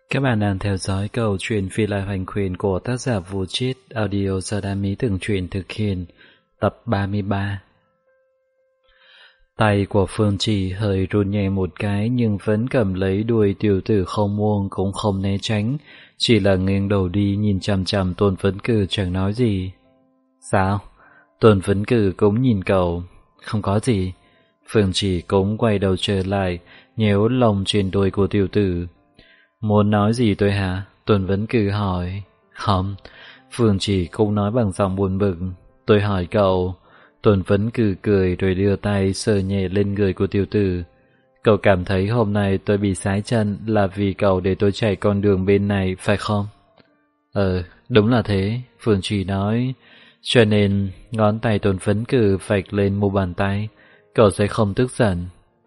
Các bạn đang theo dõi câu chuyện Phi Lai Hoành Quyền của tác giả Vũ Chiết, audio do Đam Mỹ Tưởng Truyện thực hiện, tập 33. Tay của Phương Trì hơi run nhẹ một cái nhưng vẫn cầm lấy đuôi tiểu tử không buông cũng không né tránh, chỉ là nghiêng đầu đi nhìn chằm chằm Tôn Vấn Cử chẳng nói gì. Sao? Tôn Vấn Cử cũng nhìn cậu. Không có gì. Phương Trì cũng quay đầu trở lại, nhéo lông trên đuôi của tiểu tử. Muốn nói gì tôi hả? Tôn Vấn Cử hỏi. Không. Phương Trì cũng nói bằng giọng buồn bực. Tôi hỏi cậu. Tôn Vấn Cử cười rồi đưa tay sờ nhẹ lên người của tiểu tử. Cậu cảm thấy hôm nay tôi bị sái chân là vì cậu để tôi chạy con đường bên này phải không? Đúng là thế, Phương Trì nói. Cho nên ngón tay Tôn Vấn Cử vạch lên mu bàn tay. Cậu sẽ không tức giận.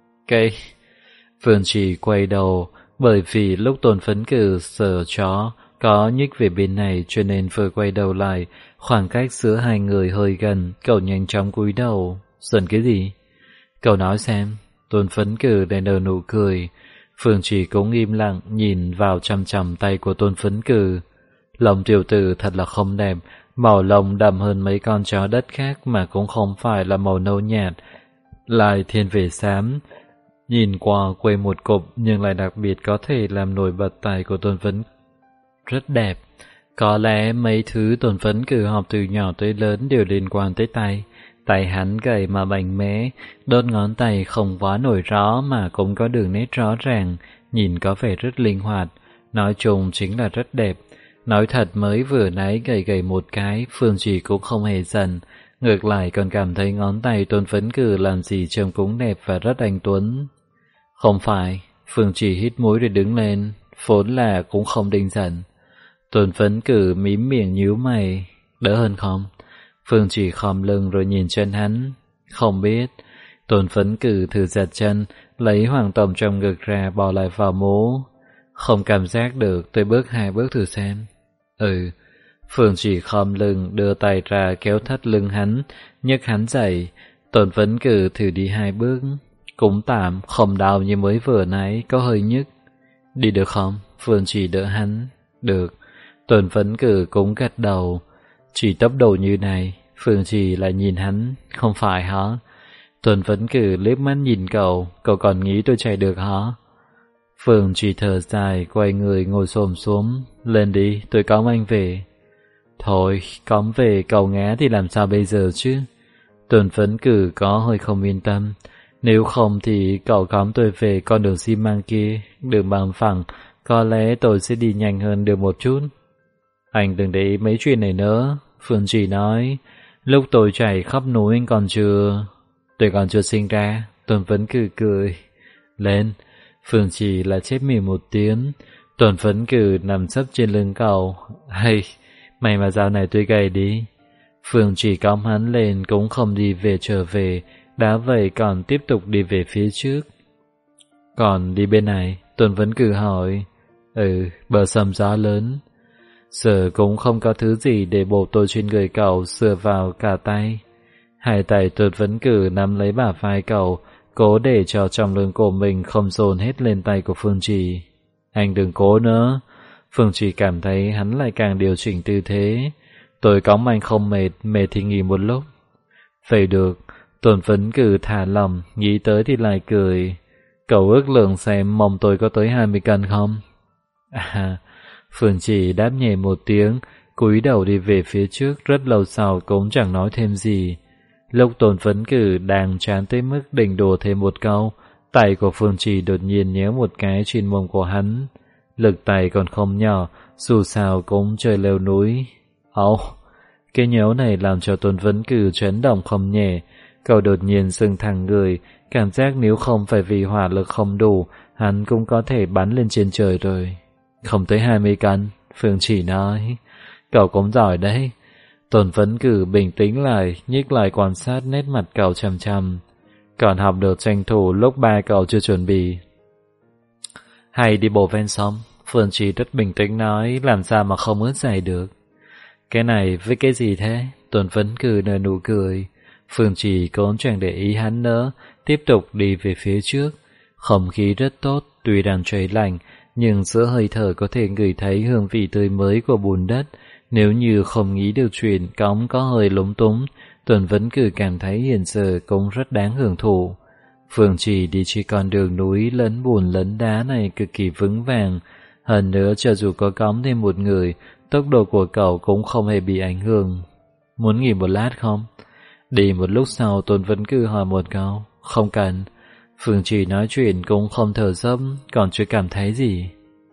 Phương Trì quay đầu, bởi vì lúc Tôn Vấn Cử sờ chó có nhích về bên này cho nên vừa quay đầu lại, khoảng cách giữa hai người hơi gần, cậu nhanh chóng cúi đầu. Giận cái gì? Cậu nói xem. Tôn Vấn Cử để nở nụ cười. Phương Trì cũng im lặng nhìn vào chằm chằm tay của Tôn Vấn Cử. Lông tiểu tử thật là không đẹp, màu lông đậm hơn mấy con chó đất khác mà cũng không phải là màu nâu nhạt, lại thiên về xám. Nhìn qua quê một cục nhưng lại đặc biệt có thể làm nổi bật tay của Tôn Vấn. Rất đẹp. Có lẽ mấy thứ Tôn Vấn Cử học từ nhỏ tới lớn đều liên quan tới tay. Tay hắn gầy mà mạnh mẽ, đốt ngón tay không quá nổi rõ mà cũng có đường nét rõ ràng, nhìn có vẻ rất linh hoạt. Nói chung chính là rất đẹp. Nói thật mới vừa nãy gầy một cái, Phương Trì cũng không hề giận. Ngược lại còn cảm thấy ngón tay Tôn Vấn Cử làm gì trông cũng đẹp và rất anh tuấn. Không phải, Phương Trì hít mũi rồi đứng lên, vốn là cũng không định giận. Tôn Vấn Cử mím miệng nhíu mày, đỡ hơn không? Phương Trì khom lưng rồi nhìn chân hắn, không biết. Tôn Vấn Cử thử giật chân, lấy hoàng tổng trong ngực ra bỏ lại vào mố. Không cảm giác được, tôi bước 2 bước thử xem. Phương Trì khom lưng đưa tay ra kéo thắt lưng hắn, nhấc hắn dậy. Tôn Vấn Cử thử đi 2 bước. Cũng tạm, không đau như mới vừa nãy, có hơi nhức. Đi được không? Phương Trì đỡ hắn. Được. Tôn Vấn Cử cũng gật đầu. Chỉ tốc độ như này, Phương Trì lại nhìn hắn. Không phải hả? Tôn Vấn Cử liếc mắt nhìn cậu còn nghĩ tôi chạy được hả? Phương Trì thở dài, quay người ngồi xổm xuống. Lên đi, tôi cõng anh về. Thôi, cõng về cậu ngã thì làm sao bây giờ chứ? Tôn Vấn Cử có hơi không yên tâm. Nếu không thì cậu cõng tôi về con đường xi măng kia, đường bằng phẳng, có lẽ tôi sẽ đi nhanh hơn được một chút. Anh đừng để ý mấy chuyện này nữa, Phương Trì nói. Lúc tôi chạy khắp núi anh còn chưa... Tôi còn chưa sinh ra, Tôn Vấn Cử cười. Lên, Phương Trì là chép mỉm một tiếng. Tôn Vấn Cử nằm sấp trên lưng cậu. Hay, may mà dạo này tôi gầy đi. Phương Trì cõng hắn lên cũng không đi về trở về, đã vậy còn tiếp tục đi về phía trước. Còn đi bên này, Tôn Vấn Cử hỏi. Bờ sầm gió lớn. Giờ cũng không có thứ gì để bổ tôi trên người cậu sửa vào cả tay. Hai tay Tôn Vấn Cử nắm lấy bả vai cậu, cố để cho trong lưng của mình không dồn hết lên tay của Phương Trì. Anh đừng cố nữa. Phương Trì cảm thấy hắn lại càng điều chỉnh tư thế. Tôi cõng anh không mệt, mệt thì nghỉ một lúc. Vậy được. Tôn Vấn Cử thả lòng, nghĩ tới thì lại cười. Cậu ước lượng xem mông tôi có tới 20 cân không? Phương Trì đáp nhẹ một tiếng, cúi đầu đi về phía trước, rất lâu sau cũng chẳng nói thêm gì. Lúc Tôn Vấn Cử đang chán tới mức định đùa thêm một câu, tay của Phương Trì đột nhiên nhéo một cái trên mông của hắn. Lực tay còn không nhỏ, dù sao cũng trời leo núi. Cái nhéo này làm cho Tôn Vấn Cử chấn động không nhẹ. Cậu đột nhiên sưng thẳng người, cảm giác nếu không phải vì hỏa lực không đủ, hắn cũng có thể bắn lên trên trời rồi. Không tới 20 cân, Phương Trì nói. Cậu cũng giỏi đấy. Tôn Vấn Cử bình tĩnh lại, nhích lại quan sát nét mặt cậu chằm chằm. Còn học được tranh thủ lúc ba cậu chưa chuẩn bị. Hay đi bộ ven sông, Phương Trì rất bình tĩnh nói, làm sao mà không ướt giày được. Cái này với cái gì thế? Tôn Vấn Cử nở nụ cười. Phương Trì cũng chẳng để ý hắn nữa, tiếp tục đi về phía trước. Không khí rất tốt, tuy đang trời lạnh, nhưng giữa hơi thở có thể ngửi thấy hương vị tươi mới của bùn đất. Nếu như không nghĩ được chuyện cõng có hơi lúng túng, Tuần vẫn cứ cảm thấy hiện giờ cũng rất đáng hưởng thụ. Phương Trì đi trên con đường núi lẫn bùn lẫn đá này cực kỳ vững vàng. Hơn nữa cho dù có cõng thêm một người, tốc độ của cậu cũng không hề bị ảnh hưởng. Muốn nghỉ một lát không? Đi một lúc sau Tuần vẫn cứ hỏi một câu. Không cần. Phương Trì nói chuyện cũng không thở dốc, còn chưa cảm thấy gì.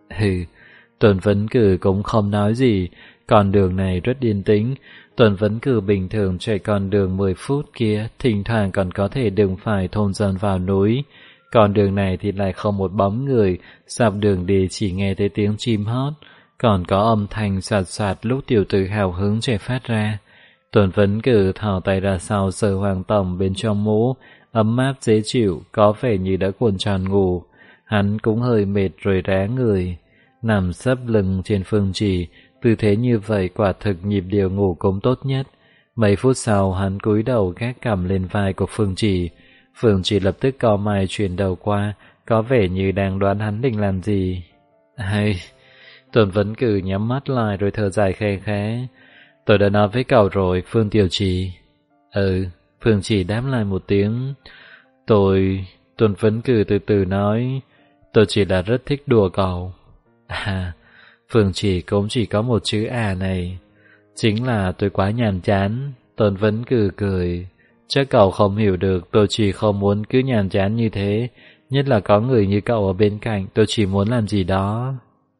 Tuần vẫn cứ cũng không nói gì. Con đường này rất yên tĩnh. Tuần vẫn cứ bình thường chạy con đường 10 phút kia, thỉnh thoảng còn có thể đừng phải thôn dân vào núi. Con đường này thì lại không một bóng người, dọc đường đi chỉ nghe thấy tiếng chim hót, còn có âm thanh soạt soạt lúc tiểu tử hào hứng chạy phát ra. Tuần vẫn cứ thò tay ra sau sờ hoàng tổng bên trong mũ, ấm áp dễ chịu, có vẻ như đã cuộn tròn ngủ. Hắn cũng hơi mệt rồi rá người, nằm sấp lưng trên Phương Trì. Tư thế như vậy quả thực nhịp điệu ngủ cũng tốt nhất. Mấy phút sau hắn cúi đầu gác cằm lên vai của Phương Trì. Phương Trì lập tức cau mày chuyển đầu qua, có vẻ như đang đoán hắn định làm gì. Tuần vẫn cứ nhắm mắt lại rồi thở dài khe khẽ. Tôi đã nói với cậu rồi, Phương Tiểu Trì. Phương Trì đáp lại một tiếng. Tuần vẫn cứ từ từ nói, tôi chỉ là rất thích đùa cậu. Phương Trì cũng chỉ có một chữ này. Chính là tôi quá nhàm chán. Tuần vẫn cứ cười. Chắc cậu không hiểu được, tôi chỉ không muốn cứ nhàm chán như thế. Nhất là có người như cậu ở bên cạnh, tôi chỉ muốn làm gì đó.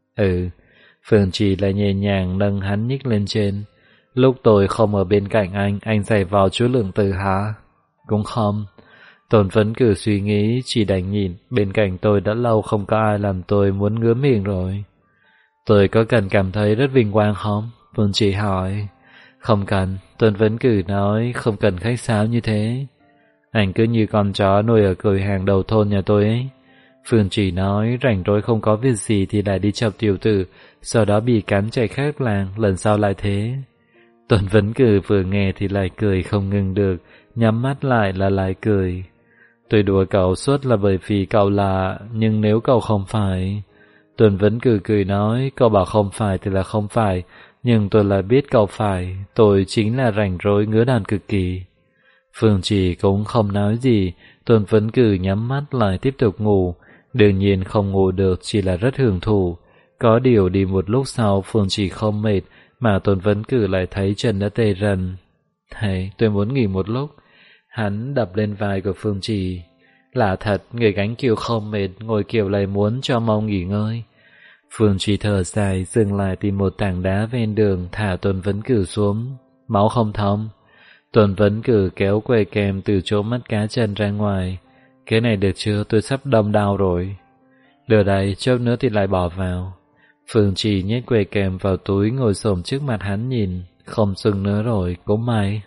Phương Trì lại nhẹ nhàng nâng hắn nhích lên trên. Lúc tôi không ở bên cạnh anh giày vào chú Lượng Tử hả? Cũng không. Tuần vẫn cứ suy nghĩ, chỉ đành nhìn. Bên cạnh tôi đã lâu không có ai làm tôi muốn ngứa miệng rồi. Tôi có cần cảm thấy rất vinh quang không? Phương Trì hỏi. Không cần. Tuần vẫn cứ nói, không cần khách sáo như thế. Anh cứ như con chó nuôi ở cửa hàng đầu thôn nhà tôi ấy. Phương Trì nói, rảnh rỗi không có việc gì thì lại đi chọc tiểu tử, sau đó bị cắn chạy khác làng, lần sau lại thế. Tuần vẫn cứ vừa nghe thì lại cười không ngừng được, nhắm mắt lại là lại cười. Tôi đùa cậu suốt là bởi vì cậu lạ, nhưng nếu cậu không phải... Tuần vẫn cười nói, cậu bảo không phải thì là không phải, nhưng tôi lại biết cậu phải, tôi chính là rảnh rỗi ngứa đàn cực kỳ. Phương Trì cũng không nói gì, Tuần vẫn cứ nhắm mắt lại tiếp tục ngủ, đương nhiên không ngủ được chỉ là rất hưởng thụ. Có điều đi một lúc sau Phương Trì không mệt, mà Tuần vẫn cứ lại thấy chân đã tê rần. Tôi muốn nghỉ một lúc. Hắn đập lên vai của Phương Trì. Lạ thật, người gánh kiệu không mệt, ngồi kiệu lại muốn cho mau nghỉ ngơi. Phương Trì thở dài, dừng lại tìm một tảng đá ven đường, thả Tuần vẫn cử xuống. Máu không thông. Tuần vẫn cử kéo que kem từ chỗ mắt cá chân ra ngoài. Cái này được chưa, tôi sắp đâm đau rồi. Lừa đây, chốc nữa thì lại bỏ vào. Phương Trì nhét que kem vào túi, ngồi xổm trước mặt hắn nhìn. Không sưng nữa rồi, cũng may.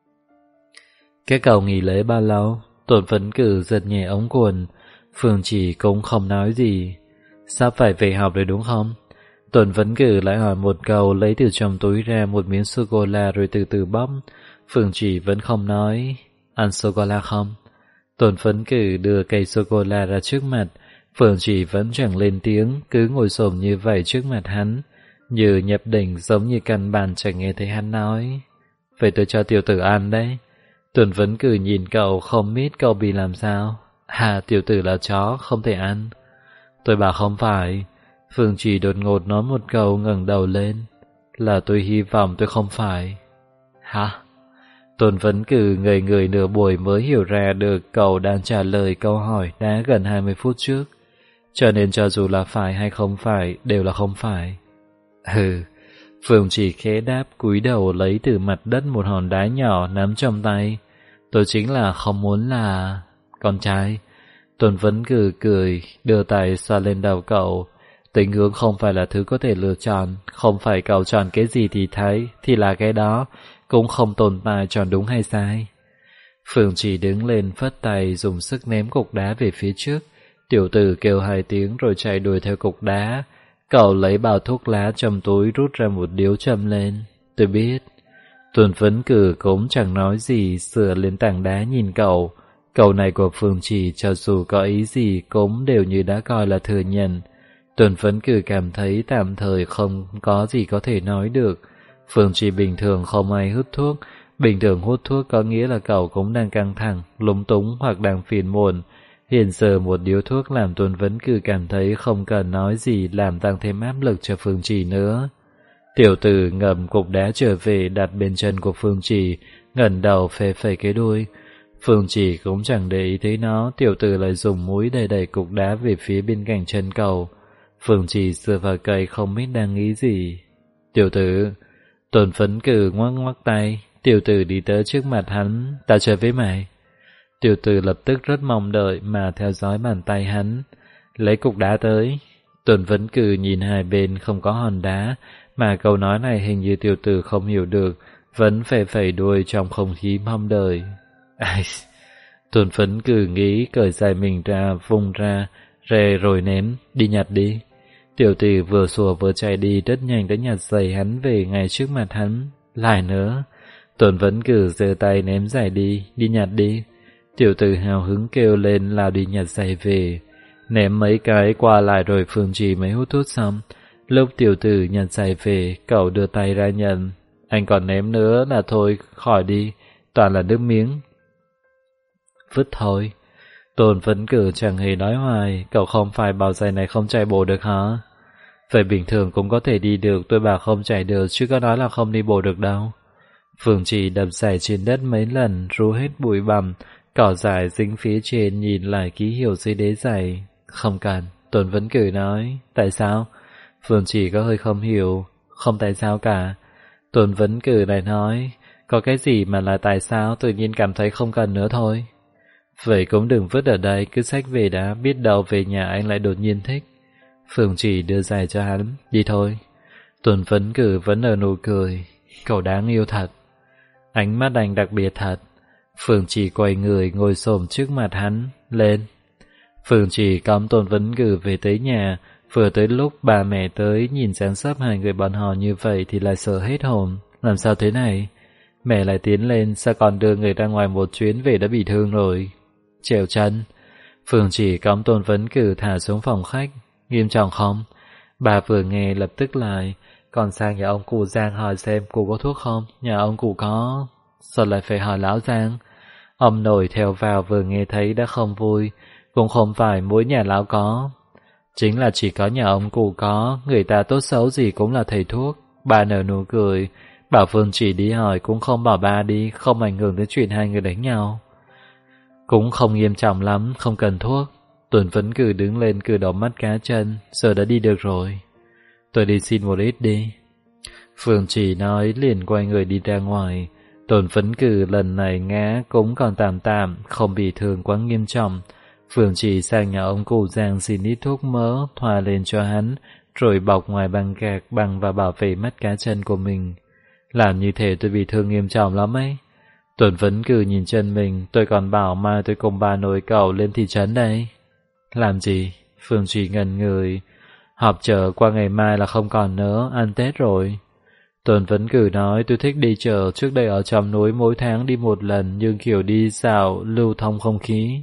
Cái cậu nghỉ lễ bao lâu? Tuần vẫn cử giật nhẹ ống quần. Phương Trì cũng không nói gì. Sắp phải về học rồi đúng không? Tuần vẫn cử lại hỏi một câu, lấy từ trong túi ra một miếng sô-cô-la rồi từ từ bóp. Phương Trì vẫn không nói. Ăn sô-cô-la không? Tuần vẫn cử đưa cây sô-cô-la ra trước mặt. Phương Trì vẫn chẳng lên tiếng, cứ ngồi xổm như vậy trước mặt hắn, như nhập định, giống như căn bản chẳng nghe thấy hắn nói. Vậy tôi cho tiểu tử ăn đấy. Tuần vẫn cử nhìn cậu, không biết cậu bị làm sao. Tiểu tử là chó, không thể ăn. Tôi bảo không phải. Phương Trì đột ngột nói một câu, ngẩng đầu lên. Là tôi hy vọng tôi không phải. Tuần vẫn cử ngây người nửa buổi mới hiểu ra được cậu đang trả lời câu hỏi đã gần 20 phút trước. Cho nên cho dù là phải hay không phải, đều là không phải. Phương Trì khẽ đáp, cúi đầu lấy từ mặt đất một hòn đá nhỏ nắm trong tay. Tôi chính là không muốn là... con trai. Tuần vẫn cười, đưa tay xoa lên đầu cậu. Tình hướng không phải là thứ có thể lựa chọn, không phải cậu chọn cái gì thì thấy, thì là cái đó, cũng không tồn tại chọn đúng hay sai. Phương Trì đứng lên phất tay, dùng sức ném cục đá về phía trước. Tiểu tử kêu 2 tiếng rồi chạy đuổi theo cục đá. Cậu lấy bao thuốc lá trong túi rút ra một điếu châm lên. Tôi biết. Tuần vẫn cũng chẳng nói gì, sửa lên tảng đá nhìn cậu. Câu này của Phương Trì cho dù có ý gì cũng đều như đã coi là thừa nhận. Tôn Phấn Cử cảm thấy tạm thời không có gì có thể nói được. Phương Trì bình thường không ai hút thuốc. Bình thường hút thuốc có nghĩa là cậu cũng đang căng thẳng, lúng túng hoặc đang phiền muộn. Hiện giờ một điếu thuốc làm Tôn Phấn Cử cảm thấy không cần nói gì làm tăng thêm áp lực cho Phương Trì nữa. Tiểu tử ngậm cục đá trở về đặt bên chân của Phương Trì, ngẩng đầu phê phẩy cái đuôi. Phương Trì cũng chẳng để ý thấy nó, tiểu tử lại dùng mũi đẩy đẩy cục đá về phía bên cạnh chân cầu. Phương Trì dựa vào cây không biết đang nghĩ gì. Tiểu tử, Tôn Phấn Cử ngoắc ngoắc tay, tiểu tử đi tới trước mặt hắn, tao chơi với mày. Tiểu tử lập tức rất mong đợi mà theo dõi bàn tay hắn, lấy cục đá tới. Tôn Phấn Cử nhìn hai bên không có hòn đá, mà câu nói này hình như tiểu tử không hiểu được, vẫn phẩy phẩy đuôi trong không khí mong đợi. Ai... Tôn Phấn Cử nghĩ cởi dài mình ra, vung ra, rè rồi ném, đi nhặt đi. Tiểu tử vừa sủa vừa chạy đi rất nhanh tới nhặt giày hắn về ngay trước mặt hắn. Lại nữa, Tôn Phấn Cử giơ tay ném giày đi nhặt đi. Tiểu tử hào hứng kêu lên lao đi nhặt giày về. Ném mấy cái qua lại rồi Phương Trì mới hút thuốc xong. Lúc tiểu tử nhặt giày về, cậu đưa tay ra nhận. Anh còn ném nữa là thôi, khỏi đi, toàn là nước miếng. Vứt thôi. Tôn Phấn Cử chẳng hề nói hoài, cậu không phải bảo giày này không chạy bộ được hả? Vậy bình thường cũng có thể đi được, tôi bảo không chạy được chứ có nói là không đi bộ được đâu. Phương Trì đập giày trên đất mấy lần, rú hết bụi bặm, cỏ dại dính phía trên nhìn lại ký hiệu dưới đế giày. Không cần, Tôn Phấn Cử nói. Tại sao? Phương Trì có hơi không hiểu. Không tại sao cả. Tôn Phấn Cử lại nói, có cái gì mà là tại sao, tự nhiên cảm thấy không cần nữa thôi. Vậy cũng đừng vứt ở đây, cứ xách về đã, biết đâu về nhà anh lại đột nhiên thích. Phương Trì đưa giày cho hắn, đi thôi. Tôn Phấn Cử vẫn nở nụ cười, cậu đáng yêu thật. Ánh mắt anh đặc biệt thật. Phương Trì quay người ngồi xổm trước mặt hắn, lên. Phương Trì cõng Tôn Phấn Cử về tới nhà, vừa tới lúc bà mẹ tới nhìn dáng sấp hai người bọn họ như vậy thì lại sợ hết hồn. Làm sao thế này? Mẹ lại tiến lên, sao còn đưa người ra ngoài một chuyến về đã bị thương rồi. Trèo chân. Phương Trì cõng Tôn Phấn Cử thả xuống phòng khách. Nghiêm trọng không? Bà vừa nghe lập tức lại, còn sang nhà ông cụ Giang hỏi xem cụ có thuốc không. Nhà ông cụ có. Sao lại phải hỏi lão Giang? Ông nội theo vào vừa nghe thấy đã không vui. Cũng không phải mỗi nhà lão có. Chính là chỉ có nhà ông cụ có, người ta tốt xấu gì cũng là thầy thuốc. Bà nở nụ cười, bảo Phương Trì đi hỏi cũng không bảo ba đi, không ảnh hưởng đến chuyện hai người đánh nhau. Cũng không nghiêm trọng lắm, không cần thuốc. Tôn Phấn Cử đứng lên cử động mắt cá chân, giờ đã đi được rồi. Tôi đi xin một ít đi. Phương Trì nói liền quay người đi ra ngoài. Tôn Phấn Cử lần này ngã cũng còn tạm tạm, không bị thương quá nghiêm trọng. Phương Trì sang nhà ông cụ Giang xin ít thuốc mỡ, thoa lên cho hắn, rồi bọc ngoài băng gạc bằng và bảo vệ mắt cá chân của mình. Làm như thế tôi bị thương nghiêm trọng lắm ấy. Tôn Phấn Cử nhìn chân mình, tôi còn bảo mai tôi cùng bà nội cậu lên thị trấn đây. Làm gì? Phương Trì ngần người. Họp chợ qua ngày mai là không còn nữa, ăn Tết rồi. Tôn Phấn Cử nói tôi thích đi chợ, trước đây ở trong núi mỗi tháng đi một lần, nhưng kiểu đi dạo, lưu thông không khí.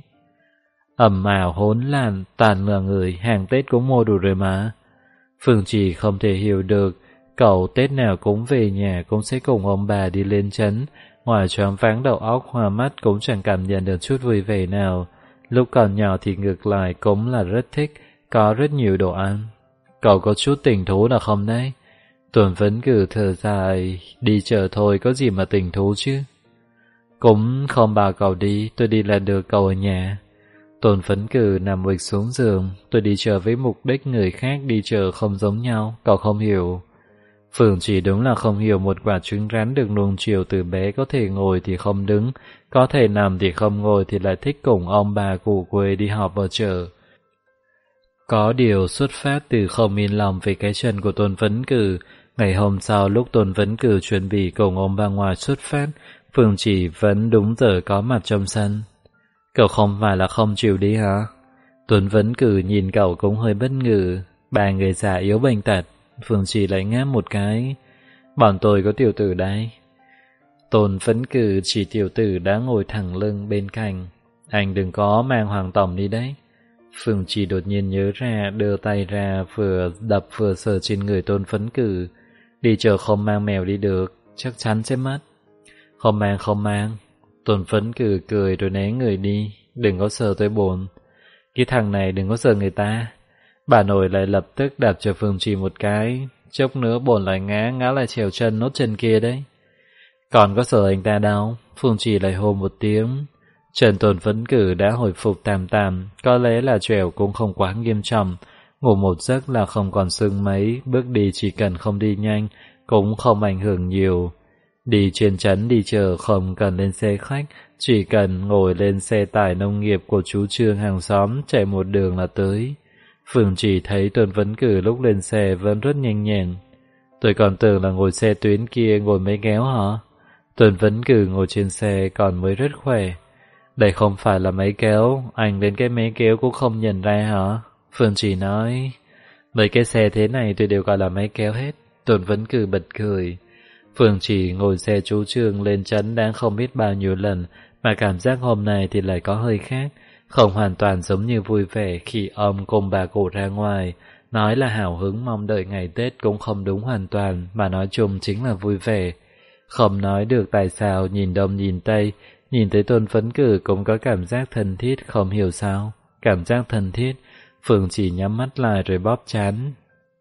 Ẩm ảo hỗn loạn, toàn là người, hàng Tết cũng mua đủ rồi mà. Phương Trì không thể hiểu được, cậu Tết nào cũng về nhà cũng sẽ cùng ông bà đi lên trấn, ngoài choáng váng đầu óc hoa mắt cũng chẳng cảm nhận được chút vui vẻ nào. Lúc còn nhỏ thì ngược lại cũng là rất thích, có rất nhiều đồ ăn. Cậu có chút tình thú nào không đấy? Tôn Phấn Cử thở dài, đi chợ thôi có gì mà tình thú chứ. Cũng không bảo cậu đi, tôi đi là được, cậu ở nhà. Tôn Phấn Cử nằm uịch xuống giường, tôi đi chợ với mục đích người khác đi chợ không giống nhau, cậu không hiểu. Phương Trì đúng là không hiểu một quả trứng rán được nuông chiều từ bé có thể ngồi thì không đứng, có thể nằm thì không ngồi thì lại thích cùng ông bà cụ quê đi họp ở chợ. Có điều xuất phát từ không yên lòng về cái chân của Tôn Phấn Cử. Ngày hôm sau lúc Tôn Phấn Cử chuẩn bị cùng ông bà ngoại xuất phát, Phương Trì vẫn đúng giờ có mặt trong sân. Cậu không phải là không chịu đi hả? Tôn Phấn Cử nhìn cậu cũng hơi bất ngờ. Ba người già yếu bệnh tật. Phương Trì lại ngáp một cái. Bọn tôi có tiểu tử đây. Tôn Phấn Cử chỉ tiểu tử đã ngồi thẳng lưng bên cạnh. Anh đừng có mang Hoàng Tổng đi đấy. Phương Trì đột nhiên nhớ ra, đưa tay ra vừa đập vừa sờ trên người Tôn Phấn Cử. Đi chợ không mang mèo đi được, chắc chắn sẽ mất. Không mang. Tôn Phấn Cử cười rồi né người đi. Đừng có sờ tới bồn. Cái thằng này đừng có sờ người ta. Bà nội lại lập tức đạp cho Phương Trì một cái. Chốc nữa bồn lại ngã lại trèo chân nốt chân kia đấy. Còn có sờ anh ta đâu. Phương Trì lại hô một tiếng. Trần Tôn Phấn Cử đã hồi phục tạm tạm, có lẽ là trèo cũng không quá nghiêm trọng, ngủ một giấc là không còn sưng mấy, bước đi chỉ cần không đi nhanh, cũng không ảnh hưởng nhiều. Đi trên trấn đi chợ không cần lên xe khách, chỉ cần ngồi lên xe tải nông nghiệp của chú Trương hàng xóm chạy một đường là tới. Phương chỉ thấy Tôn Phấn Cử lúc lên xe vẫn rất nhanh nhẹn. Tôi còn tưởng là ngồi xe tuyến kia ngồi mấy kéo hả? Tôn Phấn Cử ngồi trên xe còn mới rất khỏe. Đây không phải là máy kéo, anh đến cái máy kéo cũng không nhận ra hả? Phương chỉ nói, mấy cái xe thế này tôi đều gọi là máy kéo hết. Tôn Phấn Cử bật cười. Phương chỉ ngồi xe chú Trương lên trấn đã không biết bao nhiêu lần, mà cảm giác hôm nay thì lại có hơi khác, không hoàn toàn giống như vui vẻ khi ông cùng bà cụ ra ngoài. Nói là hào hứng mong đợi ngày Tết cũng không đúng hoàn toàn, mà nói chung chính là vui vẻ. Không nói được tại sao nhìn đông nhìn tây, nhìn thấy Tôn Phấn Cử cũng có cảm giác thân thiết, không hiểu sao. Cảm giác thân thiết, Phương chỉ nhắm mắt lại rồi bóp trán.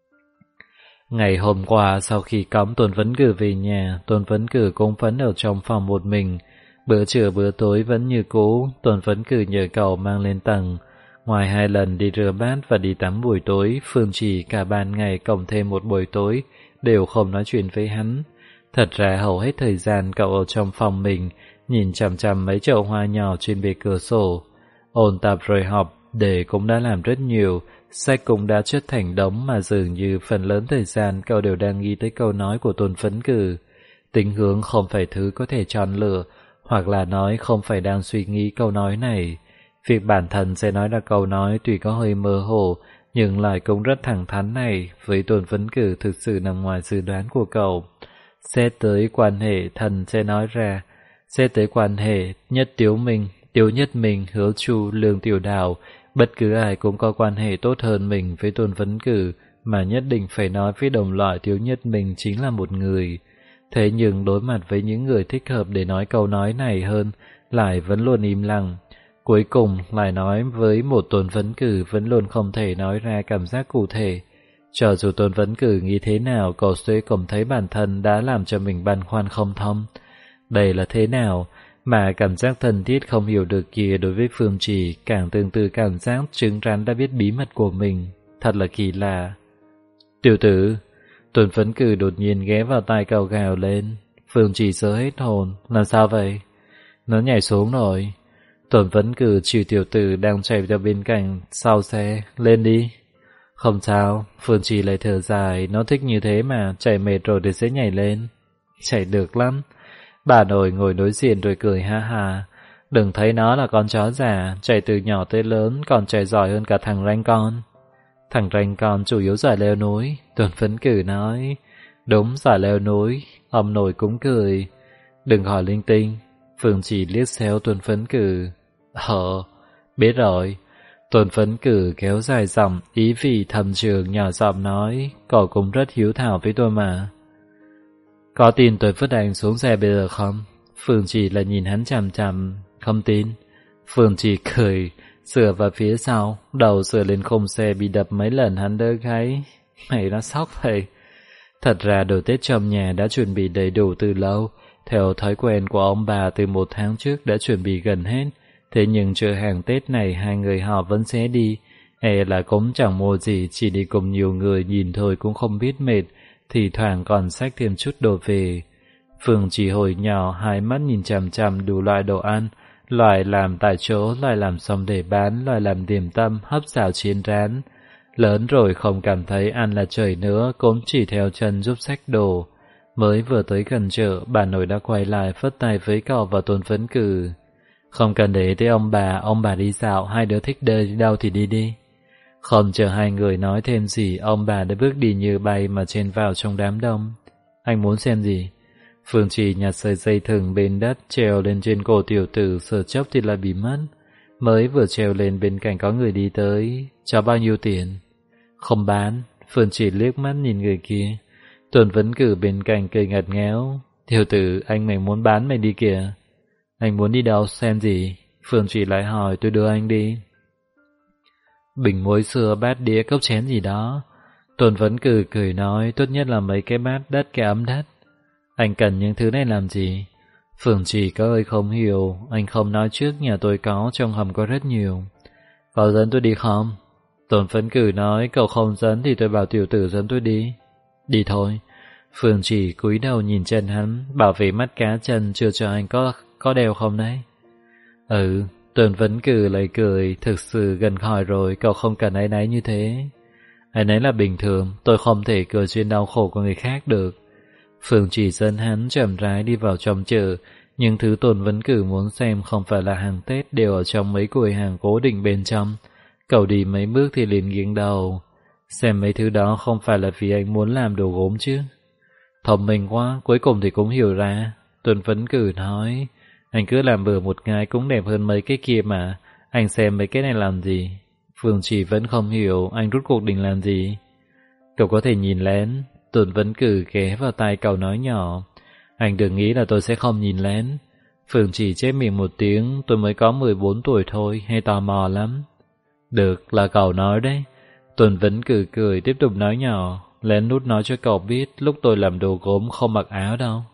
Ngày hôm qua sau khi cõng Tôn Phấn Cử về nhà, Tôn Phấn Cử cũng vẫn ở trong phòng một mình. Bữa trưa bữa tối vẫn như cũ, Tôn Phấn Cử nhờ cậu mang lên tầng. Ngoài 2 lần đi rửa bát và đi tắm buổi tối, Phương chỉ cả ban ngày cộng thêm một buổi tối đều không nói chuyện với hắn. Thật ra hầu hết thời gian cậu ở trong phòng mình, nhìn chằm chằm mấy chậu hoa nhỏ trên bề cửa sổ. Ôn tập rồi học, đề cũng đã làm rất nhiều, sách cũng đã chất thành đống mà dường như phần lớn thời gian cậu đều đang nghĩ tới câu nói của Tôn Phấn Cử. Tính hướng không phải thứ có thể chọn lựa, hoặc là nói không phải đang suy nghĩ câu nói này. Việc bản thân sẽ nói ra câu nói tuy có hơi mơ hồ, nhưng lại cũng rất thẳng thắn này, với Tôn Phấn Cử thực sự nằm ngoài dự đoán của cậu. Xét tới quan hệ thần sẽ nói ra, xét tới quan hệ Nhất Tiếu Minh, Tiếu Nhất Minh, Hứa Chu, Lương Tiểu Đào, bất cứ ai cũng có quan hệ tốt hơn mình với Tôn Phấn Cử, mà nhất định phải nói với đồng loại Tiếu Nhất Minh chính là một người. Thế nhưng đối mặt với những người thích hợp để nói câu nói này hơn, lại vẫn luôn im lặng. Cuối cùng lại nói với một Tôn Phấn Cử vẫn luôn không thể nói ra cảm giác cụ thể. Cho dù Tôn Phấn Cử nghĩ thế nào, cậu sẽ cũng thấy bản thân đã làm cho mình băn khoăn không thông. Đây là thế nào mà cảm giác thân thiết không hiểu được kia đối với Phương Trì càng tương tự cảm giác chứng rắn đã biết bí mật của mình. Thật là kỳ lạ. Tiểu tử, Tôn Phấn Cử đột nhiên ghé vào tai cậu gào lên. Phương Trì sợ hết hồn. Làm sao vậy? Nó nhảy xuống rồi. Tôn Phấn Cử chịu tiểu tử đang chạy vào bên cạnh sau xe. Lên đi. Không sao, Phương Trì lại thở dài. Nó thích như thế mà, chạy mệt rồi thì sẽ nhảy lên. Chạy được lắm. Bà nội ngồi đối diện rồi cười ha ha. Đừng thấy nó là con chó già, chạy từ nhỏ tới lớn còn chạy giỏi hơn cả thằng ranh con. Thằng ranh con chủ yếu giỏi leo núi. Tôn Phấn Cử nói. Đúng, giỏi leo núi. Ông nội cũng cười. Đừng hỏi linh tinh. Phương Trì liếc xéo Tôn Phấn Cử. Biết rồi. Tôn Phấn Cử kéo dài giọng, ý vị thầm trường nhỏ giọng nói. Cậu cũng rất hiếu thảo với tôi mà. Có tin tôi vứt anh xuống xe bây giờ không? Phương Trì là nhìn hắn chằm chằm. Không tin. Phương Trì cười, sửa vào phía sau, đầu sửa lên khung xe bị đập mấy lần hắn đỡ gáy. Mày nó sốc vậy. Thật ra đồ Tết trong nhà đã chuẩn bị đầy đủ từ lâu. Theo thói quen của ông bà từ 1 tháng trước đã chuẩn bị gần hết. Thế nhưng chờ hàng Tết này hai người họ vẫn sẽ đi. Là cũng chẳng mua gì, chỉ đi cùng nhiều người nhìn thôi cũng không biết mệt. Thì thoảng còn xách thêm chút đồ về. Phương Trì hồi nhỏ hai mắt nhìn chằm chằm đủ loại đồ ăn, loại làm tại chỗ, loại làm xong để bán, loại làm điểm tâm, hấp xào chiên rán. Lớn rồi không cảm thấy ăn là trời nữa, cũng chỉ theo chân giúp xách đồ. Mới vừa tới gần chợ, bà nội đã quay lại phất tay với cậu và Tôn Phấn Cử. Không cần để tới ông bà đi dạo, hai đứa thích đi đâu thì đi đi. Không chờ hai người nói thêm gì, ông bà đã bước đi như bay mà chen vào trong đám đông. Anh muốn xem gì? Phương Trì nhặt sợi dây thừng bên đất treo lên trên cổ tiểu tử, sờ chốc thì lại bị mất. Mới vừa trèo lên bên cạnh có người đi tới. Cho bao nhiêu tiền? Không bán. Phương Chỉ liếc mắt nhìn người kia. Tuần Vấn Cử bên cạnh cười ngặt nghéo. Tiểu tử, anh mày muốn bán mày đi kìa. Anh muốn đi đâu xem gì? Phương Chỉ lại hỏi, tôi đưa anh đi. Bình muối sữa, bát đĩa, cốc chén gì đó. Tuần Vấn Cử cười nói, tốt nhất là mấy cái bát đất, cái ấm đất. Anh cần những thứ này làm gì? Phương Chỉ có ơi không hiểu. Anh không nói trước, nhà tôi có, trong hầm có rất nhiều. Có dẫn tôi đi không? Tuần Vấn Cử nói, cậu không dẫn thì tôi bảo tiểu tử dẫn tôi đi. Đi thôi. Phương Chỉ cúi đầu nhìn chân hắn, bảo vệ mắt cá chân chưa cho anh có đeo không đấy? Ừ. Tuần Vấn Cử lại cười, thực sự gần khỏi rồi, cậu không cần áy náy như thế. Áy náy là bình thường, tôi không thể cười trên đau khổ của người khác được. Phương Chỉ dẫn hắn chậm rãi đi vào trong chợ, nhưng thứ Tuần Vấn Cử muốn xem không phải là hàng Tết đều ở trong mấy quầy hàng cố định bên trong. Cậu đi mấy bước thì liền nghiêng đầu. Xem mấy thứ đó không phải là vì anh muốn làm đồ gốm chứ. Thông minh quá, cuối cùng thì cũng hiểu ra. Tuần Vấn Cử nói, anh cứ làm bừa một ngày cũng đẹp hơn mấy cái kia mà. Anh xem mấy cái này làm gì? Phương Chỉ vẫn không hiểu anh rút cuộc định làm gì. Cậu có thể nhìn lén. Tuần Vấn Cử ghé vào tai cậu nói nhỏ, anh đừng nghĩ là tôi sẽ không nhìn lén. Phương Chỉ chép miệng một tiếng, tôi mới có 14 tuổi thôi, hay tò mò lắm. Được, là cậu nói đấy. Tuần Vấn Cử cười tiếp tục nói nhỏ, lén lút nói cho cậu biết lúc tôi làm đồ gốm không mặc áo đâu.